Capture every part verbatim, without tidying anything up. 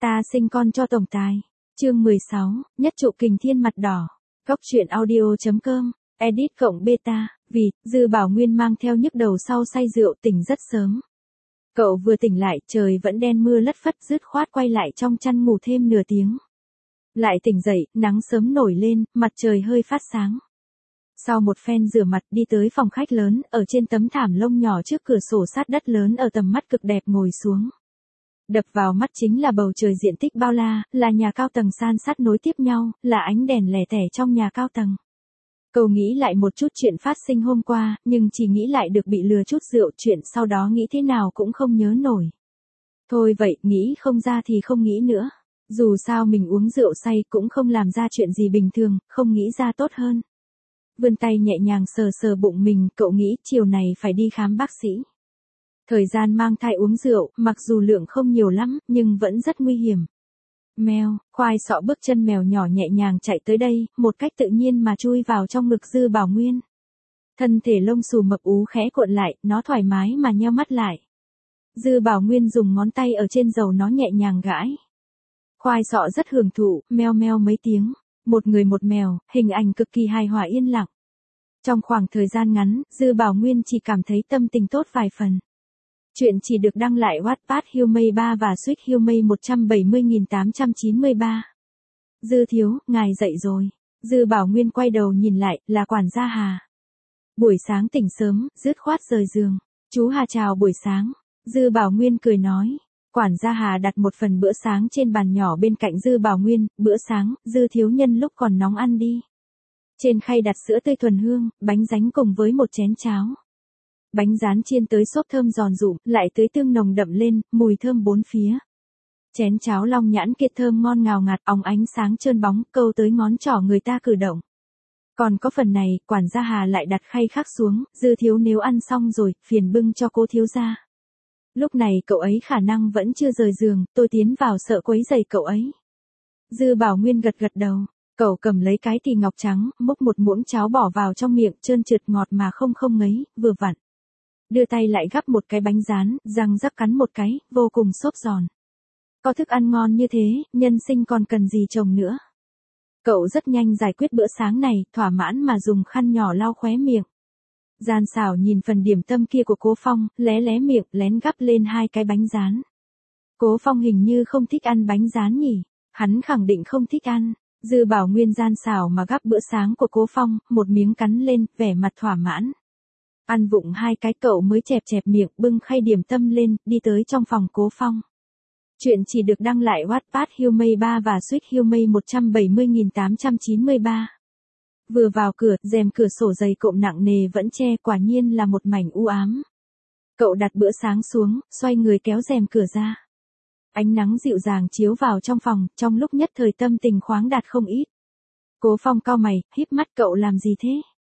Ta sinh con cho tổng tài. Chương mười sáu, nhất trụ kình thiên mặt đỏ. Góc truyện audio chấm com, edit cộng beta, vì, Dư Bảo Nguyên mang theo nhức đầu sau say rượu tỉnh rất sớm. Cậu vừa tỉnh lại, trời vẫn đen mưa lất phất dứt khoát quay lại trong chăn ngủ thêm nửa tiếng. Lại tỉnh dậy, nắng sớm nổi lên, mặt trời hơi phát sáng. Sau một phen rửa mặt đi tới phòng khách lớn, ở trên tấm thảm lông nhỏ trước cửa sổ sát đất lớn ở tầm mắt cực đẹp ngồi xuống. Đập vào mắt chính là bầu trời diện tích bao la, là nhà cao tầng san sát nối tiếp nhau, là ánh đèn lẻ tẻ trong nhà cao tầng. Cậu nghĩ lại một chút chuyện phát sinh hôm qua, nhưng chỉ nghĩ lại được bị lừa chút rượu, chuyện sau đó nghĩ thế nào cũng không nhớ nổi. Thôi vậy, nghĩ không ra thì không nghĩ nữa. Dù sao mình uống rượu say cũng không làm ra chuyện gì bình thường, không nghĩ ra tốt hơn. Vươn tay nhẹ nhàng sờ sờ bụng mình, cậu nghĩ chiều này phải đi khám bác sĩ. Thời gian mang thai uống rượu, mặc dù lượng không nhiều lắm, nhưng vẫn rất nguy hiểm. Mèo, khoai sọ bước chân mèo nhỏ nhẹ nhàng chạy tới đây, một cách tự nhiên mà chui vào trong ngực Dư Bảo Nguyên. Thân thể lông xù mập ú khẽ cuộn lại, nó thoải mái mà nheo mắt lại. Dư Bảo Nguyên dùng ngón tay ở trên đầu nó nhẹ nhàng gãi. Khoai sọ rất hưởng thụ, meo meo mấy tiếng. Một người một mèo, hình ảnh cực kỳ hài hòa yên lặng. Trong khoảng thời gian ngắn, Dư Bảo Nguyên chỉ cảm thấy tâm tình tốt vài phần. Chuyện chỉ được đăng lại Wattpad Humay ba và Suýt Humay một trăm bảy mươi nghìn tám trăm chín mươi ba. Dư thiếu, ngài dậy rồi. Dư Bảo Nguyên quay đầu nhìn lại, là quản gia Hà. Buổi sáng tỉnh sớm, dứt khoát rời giường. Chú Hà chào buổi sáng. Dư Bảo Nguyên cười nói. Quản gia Hà đặt một phần bữa sáng trên bàn nhỏ bên cạnh Dư Bảo Nguyên, bữa sáng, Dư thiếu nhân lúc còn nóng ăn đi. Trên khay đặt sữa tươi thuần hương, bánh ránh cùng với một chén cháo. Bánh rán chiên tới xốp thơm giòn rụm, lại tới tương nồng đậm lên, mùi thơm bốn phía. Chén cháo long nhãn kiệt thơm ngon ngào ngạt, óng ánh sáng trơn bóng, câu tới ngón trỏ người ta cử động. Còn có phần này, quản gia Hà lại đặt khay khác xuống, Dư thiếu nếu ăn xong rồi, phiền bưng cho cô thiếu gia. Lúc này cậu ấy khả năng vẫn chưa rời giường, tôi tiến vào sợ quấy rầy cậu ấy. Dư Bảo Nguyên gật gật đầu, cậu cầm lấy cái tì ngọc trắng, múc một muỗng cháo bỏ vào trong miệng, trơn trượt ngọt mà không không ngấy, vừa vặn. Đưa tay lại gắp một cái bánh rán, răng rắc cắn một cái, vô cùng xốp giòn. Có thức ăn ngon như thế, nhân sinh còn cần gì chồng nữa. Cậu rất nhanh giải quyết bữa sáng này, thỏa mãn mà dùng khăn nhỏ lau khóe miệng. Gian xảo nhìn phần điểm tâm kia của Cố Phong, lé lé miệng, lén gắp lên hai cái bánh rán. Cố Phong hình như không thích ăn bánh rán nhỉ, hắn khẳng định không thích ăn. Dư Bảo Nguyên gian xảo mà gắp bữa sáng của Cố Phong, một miếng cắn lên, vẻ mặt thỏa mãn. Ăn vụng hai cái cậu mới chẹp chẹp miệng, bưng khay điểm tâm lên, đi tới trong phòng Cố Phong. Chuyện chỉ được đăng lại Wattpad Humay ba và Suýt Humay một trăm bảy mươi nghìn tám trăm chín mươi ba. Vừa vào cửa, rèm cửa sổ dày cộm nặng nề vẫn che, quả nhiên là một mảnh u ám. Cậu đặt bữa sáng xuống, xoay người kéo rèm cửa ra. Ánh nắng dịu dàng chiếu vào trong phòng, trong lúc nhất thời tâm tình khoáng đạt không ít. Cố Phong cau mày, híp mắt, cậu làm gì thế?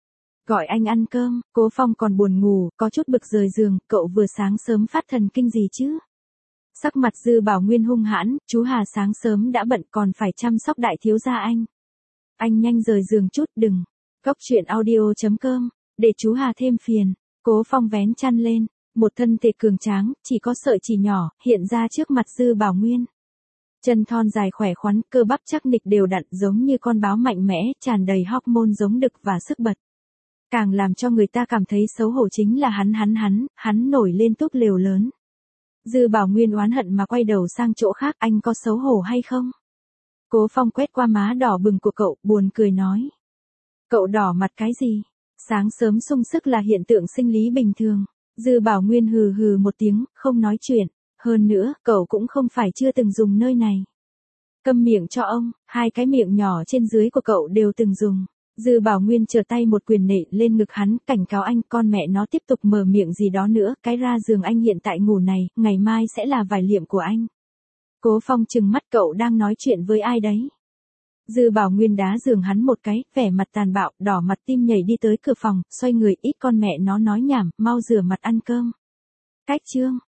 Gọi anh ăn cơm. Cố Phong còn buồn ngủ, có chút bực rời giường, cậu vừa sáng sớm phát thần kinh gì chứ? Sắc mặt Dư Bảo Nguyên hung hãn, chú Hà sáng sớm đã bận còn phải chăm sóc đại thiếu gia anh. Anh nhanh rời giường chút, đừng. Góc truyện audio chấm com, để chú Hà thêm phiền. Cố Phong vén chăn lên, một thân thể cường tráng, chỉ có sợi chỉ nhỏ, hiện ra trước mặt Dư Bảo Nguyên. Chân thon dài khỏe khoắn, cơ bắp chắc nịch đều đặn giống như con báo mạnh mẽ, tràn đầy hormone giống đực và sức bật. Càng làm cho người ta cảm thấy xấu hổ chính là hắn hắn hắn, hắn nổi lên túp lều lớn. Dư Bảo Nguyên oán hận mà quay đầu sang chỗ khác, anh có xấu hổ hay không? Cố Phong quét qua má đỏ bừng của cậu, buồn cười nói. Cậu đỏ mặt cái gì? Sáng sớm sung sức là hiện tượng sinh lý bình thường. Dư Bảo Nguyên hừ hừ một tiếng, không nói chuyện. Hơn nữa, cậu cũng không phải chưa từng dùng nơi này. Câm miệng cho ông, hai cái miệng nhỏ trên dưới của cậu đều từng dùng. Dư Bảo Nguyên trở tay một quyền nện lên ngực hắn, cảnh cáo anh, con mẹ nó tiếp tục mở miệng gì đó nữa, cái ra giường anh hiện tại ngủ này, ngày mai sẽ là vải liệm của anh. Cố Phong trừng mắt, cậu đang nói chuyện với ai đấy? Dư Bảo Nguyên đá giường hắn một cái, vẻ mặt tàn bạo, đỏ mặt tim nhảy đi tới cửa phòng, xoay người, ít con mẹ nó nói nhảm, mau rửa mặt ăn cơm. Cách chương.